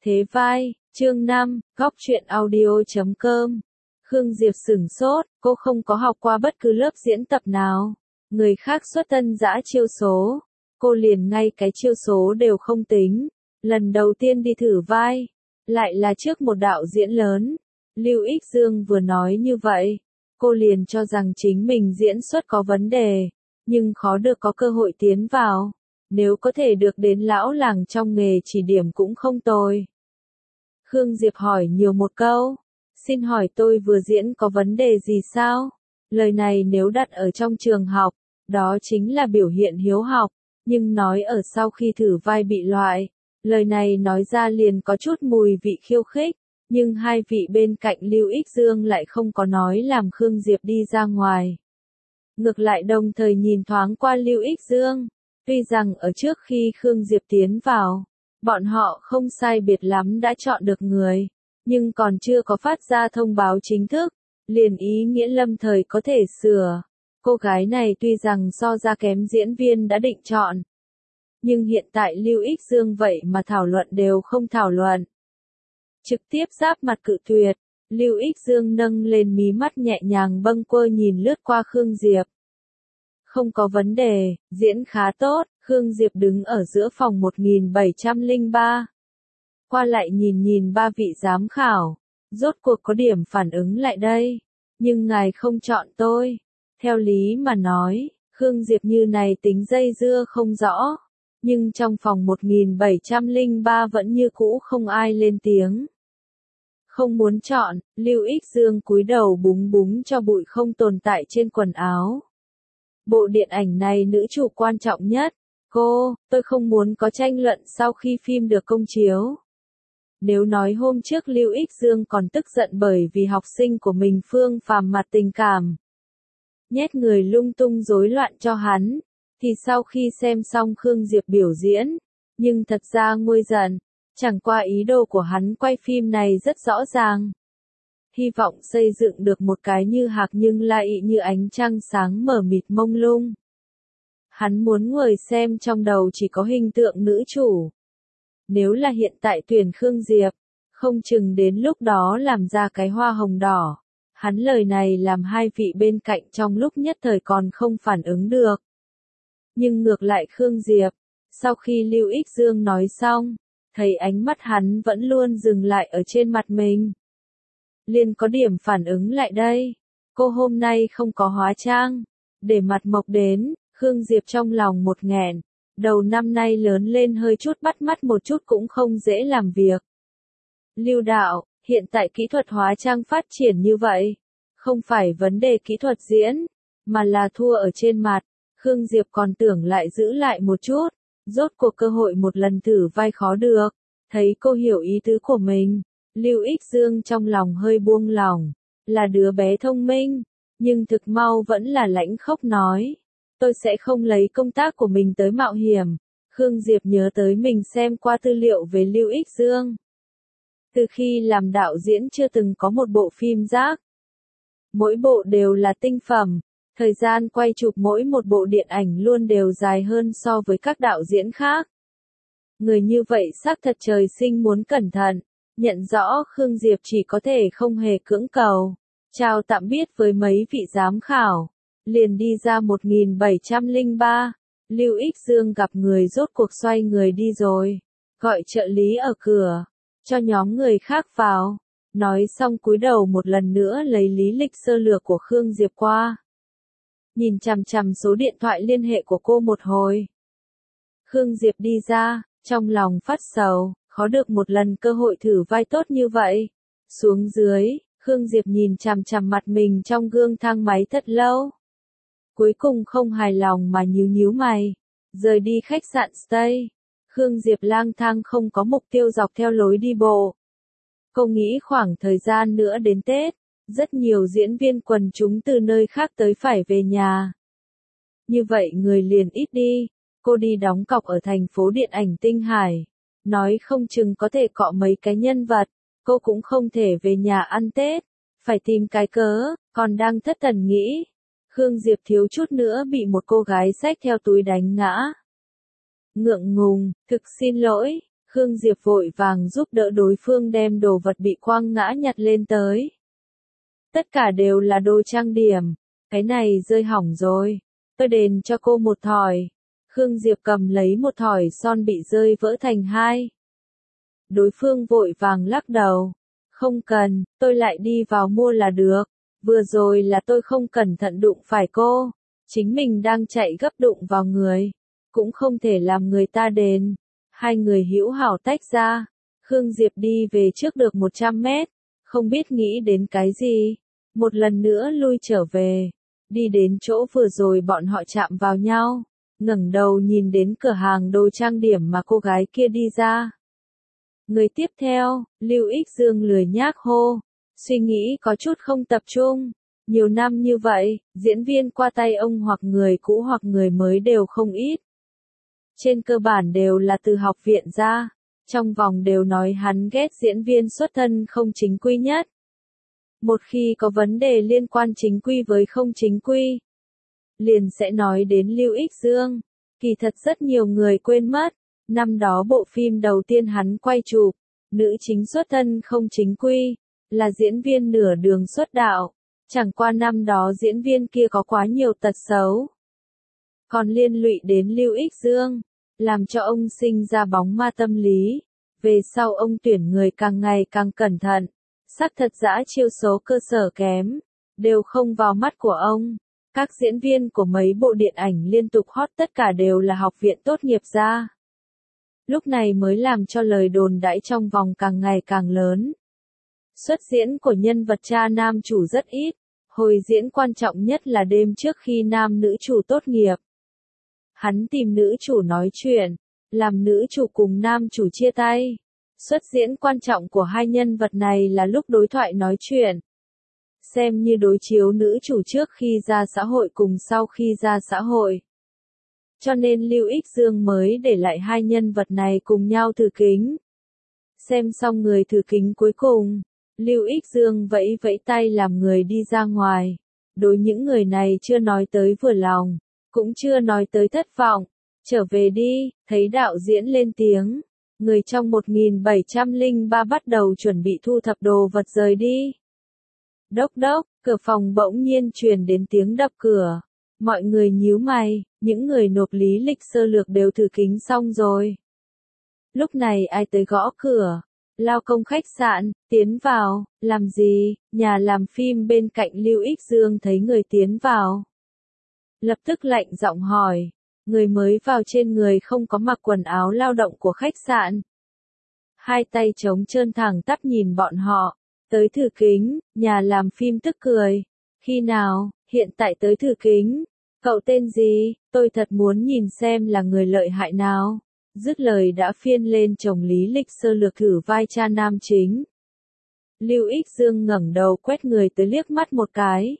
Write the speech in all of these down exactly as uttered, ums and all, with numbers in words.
Thế vai, chương năm, góc truyện audio chấm com. Khương Diệp sửng sốt, cô không có học qua bất cứ lớp diễn tập nào. Người khác xuất tân dã chiêu số, cô liền ngay cái chiêu số đều không tính. Lần đầu tiên đi thử vai, lại là trước một đạo diễn lớn. Lưu Ích Dương vừa nói như vậy, cô liền cho rằng chính mình diễn xuất có vấn đề, nhưng khó được có cơ hội tiến vào. Nếu có thể được đến lão làng trong nghề chỉ điểm cũng không tồi. Khương Diệp hỏi nhiều một câu, xin hỏi tôi vừa diễn có vấn đề gì sao? Lời này nếu đặt ở trong trường học, đó chính là biểu hiện hiếu học, nhưng nói ở sau khi thử vai bị loại, lời này nói ra liền có chút mùi vị khiêu khích, nhưng hai vị bên cạnh Lưu Ích Dương lại không có nói làm Khương Diệp đi ra ngoài. Ngược lại đồng thời nhìn thoáng qua Lưu Ích Dương, tuy rằng ở trước khi Khương Diệp tiến vào, bọn họ không sai biệt lắm đã chọn được người, nhưng còn chưa có phát ra thông báo chính thức, liền ý nghĩa lâm thời có thể sửa. Cô gái này tuy rằng so ra kém diễn viên đã định chọn, nhưng hiện tại Lưu Ích Dương vậy mà thảo luận đều không thảo luận. Trực tiếp giáp mặt cự tuyệt, Lưu Ích Dương nâng lên mí mắt nhẹ nhàng bâng quơ nhìn lướt qua Khương Diệp. Không có vấn đề, diễn khá tốt, Khương Diệp đứng ở giữa phòng một nghìn bảy trăm lẻ ba. Qua lại nhìn nhìn ba vị giám khảo, rốt cuộc có điểm phản ứng lại đây, nhưng ngài không chọn tôi. Theo lý mà nói, Khương Diệp như này tính dây dưa không rõ, nhưng trong phòng một nghìn bảy trăm lẻ ba vẫn như cũ không ai lên tiếng. Không muốn chọn, Lưu Ích Dương cúi đầu búng búng cho bụi không tồn tại trên quần áo. Bộ điện ảnh này nữ chủ quan trọng nhất, cô, tôi không muốn có tranh luận sau khi phim được công chiếu. Nếu nói hôm trước Lưu Ích Dương còn tức giận bởi vì học sinh của mình Phương Phàm mặt tình cảm, nhét người lung tung rối loạn cho hắn, thì sau khi xem xong Khương Diệp biểu diễn, nhưng thật ra nguôi giận, chẳng qua ý đồ của hắn quay phim này rất rõ ràng. Hy vọng xây dựng được một cái như hạc nhưng lại như ánh trăng sáng mở mịt mông lung. Hắn muốn người xem trong đầu chỉ có hình tượng nữ chủ. Nếu là hiện tại tuyển Khương Diệp, không chừng đến lúc đó làm ra cái hoa hồng đỏ. Hắn lời này làm hai vị bên cạnh trong lúc nhất thời còn không phản ứng được. Nhưng ngược lại Khương Diệp, sau khi Lưu Ích Dương nói xong, thấy ánh mắt hắn vẫn luôn dừng lại ở trên mặt mình. Liền có điểm phản ứng lại đây. Cô hôm nay không có hóa trang, để mặt mộc đến, Khương Diệp trong lòng một nghẹn. Đầu năm nay lớn lên hơi chút bắt mắt một chút cũng không dễ làm việc. Lưu đạo, hiện tại kỹ thuật hóa trang phát triển như vậy, không phải vấn đề kỹ thuật diễn, mà là thua ở trên mặt. Khương Diệp còn tưởng lại giữ lại một chút, rốt cuộc cơ hội một lần thử vai khó được. Thấy cô hiểu ý tứ của mình, Lưu Ích Dương trong lòng hơi buông lỏng, là đứa bé thông minh, nhưng thực mau vẫn là lãnh khốc nói. Tôi sẽ không lấy công tác của mình tới mạo hiểm. Khương Diệp nhớ tới mình xem qua tư liệu về Lưu Ích Dương. Từ khi làm đạo diễn chưa từng có một bộ phim rác. Mỗi bộ đều là tinh phẩm, thời gian quay chụp mỗi một bộ điện ảnh luôn đều dài hơn so với các đạo diễn khác. Người như vậy xác thật trời sinh muốn cẩn thận, nhận rõ Khương Diệp chỉ có thể không hề cưỡng cầu. Chào tạm biệt với mấy vị giám khảo, liền đi ra một nghìn bảy trăm lẻ ba, Lưu Ích Dương gặp người rốt cuộc xoay người đi rồi, gọi trợ lý ở cửa, cho nhóm người khác vào, nói xong cúi đầu một lần nữa lấy lý lịch sơ lược của Khương Diệp qua. Nhìn chằm chằm số điện thoại liên hệ của cô một hồi. Khương Diệp đi ra, trong lòng phát sầu, khó được một lần cơ hội thử vai tốt như vậy. Xuống dưới, Khương Diệp nhìn chằm chằm mặt mình trong gương thang máy thật lâu. Cuối cùng không hài lòng mà nhíu nhíu mày, rời đi khách sạn Stay. Khương Diệp lang thang không có mục tiêu dọc theo lối đi bộ. Cô nghĩ khoảng thời gian nữa đến Tết, rất nhiều diễn viên quần chúng từ nơi khác tới phải về nhà. Như vậy người liền ít đi, cô đi đóng cọc ở thành phố điện ảnh Tinh Hải. Nói không chừng có thể cọ mấy cái nhân vật, cô cũng không thể về nhà ăn Tết, phải tìm cái cớ, còn đang thất thần nghĩ. Khương Diệp thiếu chút nữa bị một cô gái xách theo túi đánh ngã. Ngượng ngùng, thực xin lỗi, Khương Diệp vội vàng giúp đỡ đối phương đem đồ vật bị quăng ngã nhặt lên tới. Tất cả đều là đồ trang điểm. Cái này rơi hỏng rồi. Tôi đền cho cô một thỏi. Khương Diệp cầm lấy một thỏi son bị rơi vỡ thành hai. Đối phương vội vàng lắc đầu. Không cần, tôi lại đi vào mua là được. Vừa rồi là tôi không cẩn thận đụng phải cô. Chính mình đang chạy gấp đụng vào người. Cũng không thể làm người ta đền. Hai người hữu hảo tách ra. Khương Diệp đi về trước được một trăm mét. Không biết nghĩ đến cái gì. Một lần nữa lui trở về. Đi đến chỗ vừa rồi bọn họ chạm vào nhau. Ngẩng đầu nhìn đến cửa hàng đồ trang điểm mà cô gái kia đi ra. Người tiếp theo, Lưu Ích Dương lười nhác hô. Suy nghĩ có chút không tập trung. Nhiều năm như vậy, diễn viên qua tay ông hoặc người cũ hoặc người mới đều không ít. Trên cơ bản đều là từ học viện ra. Trong vòng đều nói hắn ghét diễn viên xuất thân không chính quy nhất. Một khi có vấn đề liên quan chính quy với không chính quy, liền sẽ nói đến Lưu Ích Dương. Kỳ thật rất nhiều người quên mất, năm đó bộ phim đầu tiên hắn quay chụp, nữ chính xuất thân không chính quy, là diễn viên nửa đường xuất đạo. Chẳng qua năm đó diễn viên kia có quá nhiều tật xấu. Còn liên lụy đến Lưu Ích Dương, làm cho ông sinh ra bóng ma tâm lý. Về sau ông tuyển người càng ngày càng cẩn thận. Xác thật dã chiêu số cơ sở kém, đều không vào mắt của ông. Các diễn viên của mấy bộ điện ảnh liên tục hot tất cả đều là học viện tốt nghiệp ra. Lúc này mới làm cho lời đồn đãi trong vòng càng ngày càng lớn. Xuất diễn của nhân vật cha nam chủ rất ít, hồi diễn quan trọng nhất là đêm trước khi nam nữ chủ tốt nghiệp. Hắn tìm nữ chủ nói chuyện, làm nữ chủ cùng nam chủ chia tay. Xuất diễn quan trọng của hai nhân vật này là lúc đối thoại nói chuyện. Xem như đối chiếu nữ chủ trước khi ra xã hội cùng sau khi ra xã hội. Cho nên Lưu Ích Dương mới để lại hai nhân vật này cùng nhau thử kính. Xem xong người thử kính cuối cùng, Lưu Ích Dương vẫy vẫy tay làm người đi ra ngoài. Đối những người này chưa nói tới vừa lòng, cũng chưa nói tới thất vọng. Trở về đi, thấy đạo diễn lên tiếng. Người trong một nghìn bảy trăm lẻ ba bắt đầu chuẩn bị thu thập đồ vật rời đi. Đốc đốc, cửa phòng bỗng nhiên truyền đến tiếng đập cửa. Mọi người nhíu mày, những người nộp lý lịch sơ lược đều thử kính xong rồi. Lúc này ai tới gõ cửa? Lao công khách sạn, tiến vào, làm gì? Nhà làm phim bên cạnh Lưu Ích Dương thấy người tiến vào. Lập tức lạnh giọng hỏi. Người mới vào trên người không có mặc quần áo lao động của khách sạn. Hai tay trống trơn thẳng tắp nhìn bọn họ. Tới thử kính, nhà làm phim tức cười. Khi nào, hiện tại tới thử kính. Cậu tên gì, tôi thật muốn nhìn xem là người lợi hại nào. Dứt lời đã phiên lên chồng lý lịch sơ lược thử vai cha nam chính. Lưu Ích Dương ngẩng đầu quét người tới liếc mắt một cái.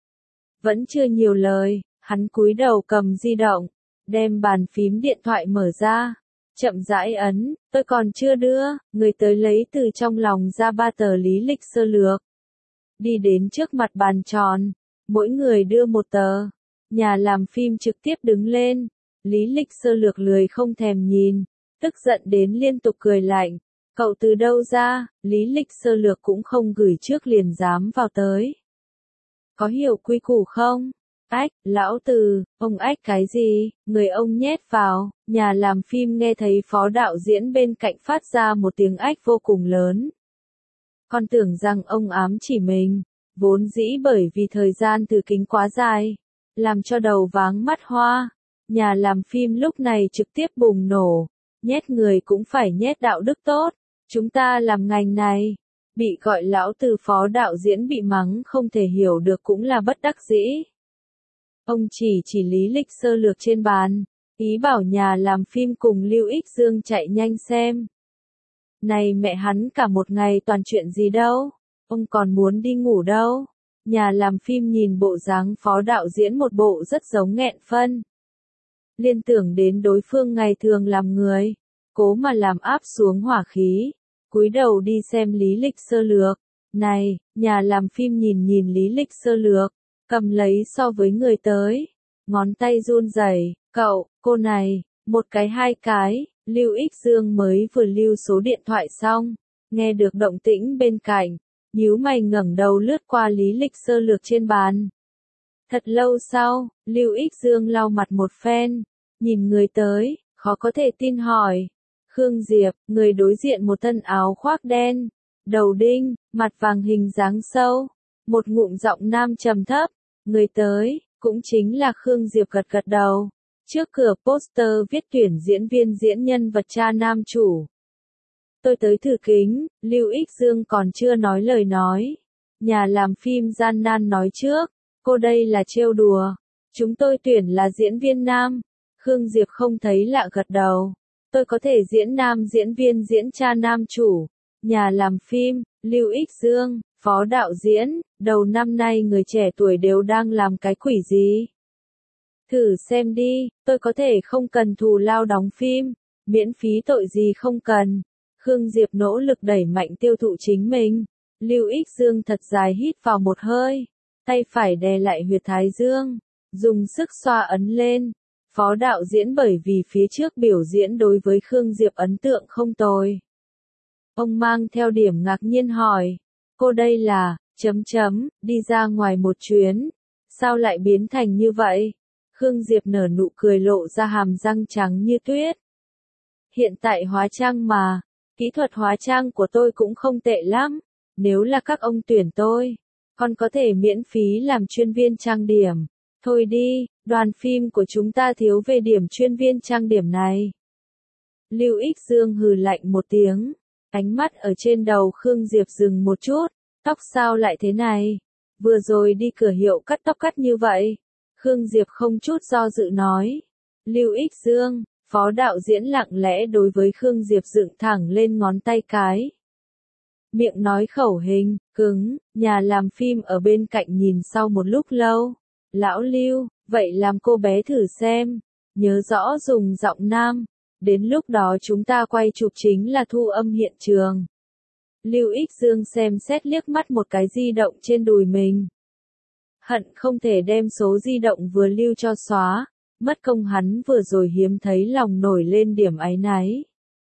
Vẫn chưa nhiều lời, hắn cúi đầu cầm di động. Đem bàn phím điện thoại mở ra, chậm rãi ấn, tôi còn chưa đưa, người tới lấy từ trong lòng ra ba tờ lý lịch sơ lược. Đi đến trước mặt bàn tròn, mỗi người đưa một tờ. Nhà làm phim trực tiếp đứng lên, lý lịch sơ lược lười không thèm nhìn, tức giận đến liên tục cười lạnh. Cậu từ đâu ra, lý lịch sơ lược cũng không gửi trước liền dám vào tới. Có hiểu quy củ không? Ách, lão Từ, ông ách cái gì, người ông nhét vào. Nhà làm phim nghe thấy phó đạo diễn bên cạnh phát ra một tiếng ách vô cùng lớn. Còn tưởng rằng ông ám chỉ mình, vốn dĩ bởi vì thời gian thử kính quá dài, làm cho đầu váng mắt hoa. Nhà làm phim lúc này trực tiếp bùng nổ, nhét người cũng phải nhét đạo đức tốt. Chúng ta làm ngành này, bị gọi lão Từ phó đạo diễn bị mắng không thể hiểu được cũng là bất đắc dĩ. Ông chỉ chỉ lý lịch sơ lược trên bàn, ý bảo nhà làm phim cùng Lưu Ích Dương chạy nhanh xem. Này mẹ hắn cả một ngày toàn chuyện gì đâu, ông còn muốn đi ngủ đâu. Nhà làm phim nhìn bộ dáng phó đạo diễn một bộ rất giống nghẹn phân. Liên tưởng đến đối phương ngày thường làm người, cố mà làm áp xuống hỏa khí, cúi đầu đi xem lý lịch sơ lược. Này, nhà làm phim nhìn nhìn lý lịch sơ lược, cầm lấy so với người tới, ngón tay run rẩy, cậu, cô này, một cái hai cái, Lưu Ích Dương mới vừa lưu số điện thoại xong, nghe được động tĩnh bên cạnh, nhíu mày ngẩng đầu lướt qua lý lịch sơ lược trên bàn. Thật lâu sau, Lưu Ích Dương lau mặt một phen, nhìn người tới, khó có thể tin hỏi. Khương Diệp, người đối diện một thân áo khoác đen, đầu đinh, mặt vàng hình dáng sâu, một ngụm giọng nam trầm thấp, người tới, cũng chính là Khương Diệp gật gật đầu. Trước cửa poster viết tuyển diễn viên diễn nhân vật cha nam chủ. Tôi tới thử kính, Lưu Ích Dương còn chưa nói lời nói. Nhà làm phim gian nan nói trước, cô đây là trêu đùa. Chúng tôi tuyển là diễn viên nam. Khương Diệp không thấy lạ gật đầu. Tôi có thể diễn nam diễn viên diễn cha nam chủ. Nhà làm phim, Lưu Ích Dương, phó đạo diễn, đầu năm nay người trẻ tuổi đều đang làm cái quỷ gì? Thử xem đi, tôi có thể không cần thù lao đóng phim, miễn phí tội gì không cần. Khương Diệp nỗ lực đẩy mạnh tiêu thụ chính mình. Lưu Ích Dương thật dài hít vào một hơi, tay phải đè lại huyệt thái dương, dùng sức xoa ấn lên. Phó đạo diễn bởi vì phía trước biểu diễn đối với Khương Diệp ấn tượng không tồi. Ông mang theo điểm ngạc nhiên hỏi, cô đây là, chấm chấm, đi ra ngoài một chuyến, sao lại biến thành như vậy? Khương Diệp nở nụ cười lộ ra hàm răng trắng như tuyết. Hiện tại hóa trang mà, kỹ thuật hóa trang của tôi cũng không tệ lắm, nếu là các ông tuyển tôi, còn có thể miễn phí làm chuyên viên trang điểm. Thôi đi, đoàn phim của chúng ta thiếu về điểm chuyên viên trang điểm này. Lưu Ích Dương hừ lạnh một tiếng, ánh mắt ở trên đầu Khương Diệp dừng một chút, tóc sao lại thế này? Vừa rồi đi cửa hiệu cắt tóc cắt như vậy. Khương Diệp không chút do dự nói. Lưu Ích Dương, phó đạo diễn lặng lẽ đối với Khương Diệp dựng thẳng lên ngón tay cái. Miệng nói khẩu hình, cứng, nhà làm phim ở bên cạnh nhìn sau một lúc lâu. Lão Lưu, vậy làm cô bé thử xem, nhớ rõ dùng giọng nam, đến lúc đó chúng ta quay chụp chính là thu âm hiện trường. Lưu Ích Dương xem xét liếc mắt một cái di động trên đùi mình. Hận không thể đem số di động vừa lưu cho xóa, mất công hắn vừa rồi hiếm thấy lòng nổi lên điểm áy náy.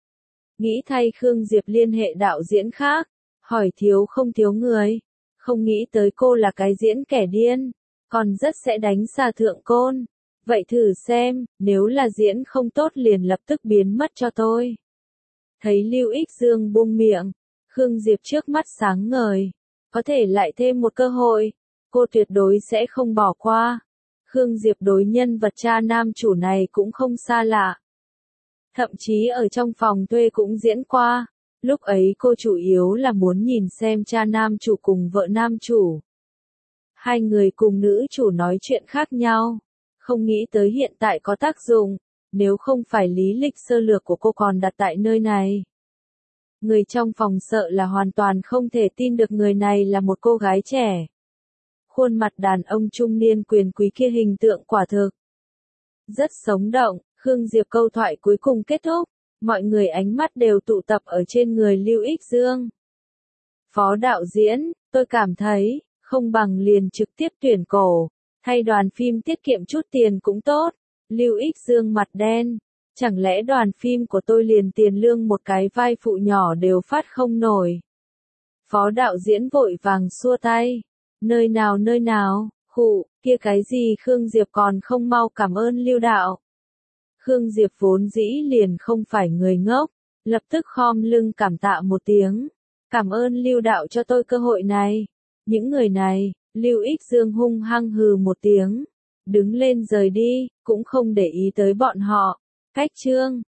Nghĩ thay Khương Diệp liên hệ đạo diễn khác, hỏi thiếu không thiếu người, không nghĩ tới cô là cái diễn kẻ điên, còn rất sẽ đánh xà thượng côn. Vậy thử xem, nếu là diễn không tốt liền lập tức biến mất cho tôi. Thấy Lưu Ích Dương buông miệng, Khương Diệp trước mắt sáng ngời, có thể lại thêm một cơ hội, cô tuyệt đối sẽ không bỏ qua. Khương Diệp đối nhân vật cha nam chủ này cũng không xa lạ. Thậm chí ở trong phòng thuê cũng diễn qua, lúc ấy cô chủ yếu là muốn nhìn xem cha nam chủ cùng vợ nam chủ. Hai người cùng nữ chủ nói chuyện khác nhau, không nghĩ tới hiện tại có tác dụng, nếu không phải lý lịch sơ lược của cô còn đặt tại nơi này. Người trong phòng sợ là hoàn toàn không thể tin được người này là một cô gái trẻ. Khuôn mặt đàn ông trung niên quyền quý kia hình tượng quả thực rất sống động. Khương Diệp câu thoại cuối cùng kết thúc, mọi người ánh mắt đều tụ tập ở trên người Lưu Ích Dương. Phó đạo diễn, tôi cảm thấy, không bằng liền trực tiếp tuyển cổ, thay đoàn phim tiết kiệm chút tiền cũng tốt. Lưu Ích Dương mặt đen, chẳng lẽ đoàn phim của tôi liền tiền lương một cái vai phụ nhỏ đều phát không nổi. Phó đạo diễn vội vàng xua tay, nơi nào nơi nào, khụ, kia cái gì Khương Diệp còn không mau cảm ơn Lưu đạo. Khương Diệp vốn dĩ liền không phải người ngốc, lập tức khom lưng cảm tạ một tiếng, cảm ơn Lưu đạo cho tôi cơ hội này. Những người này, Lưu Ích Dương hung hăng hừ một tiếng, đứng lên rời đi, cũng không để ý tới bọn họ. Cách chương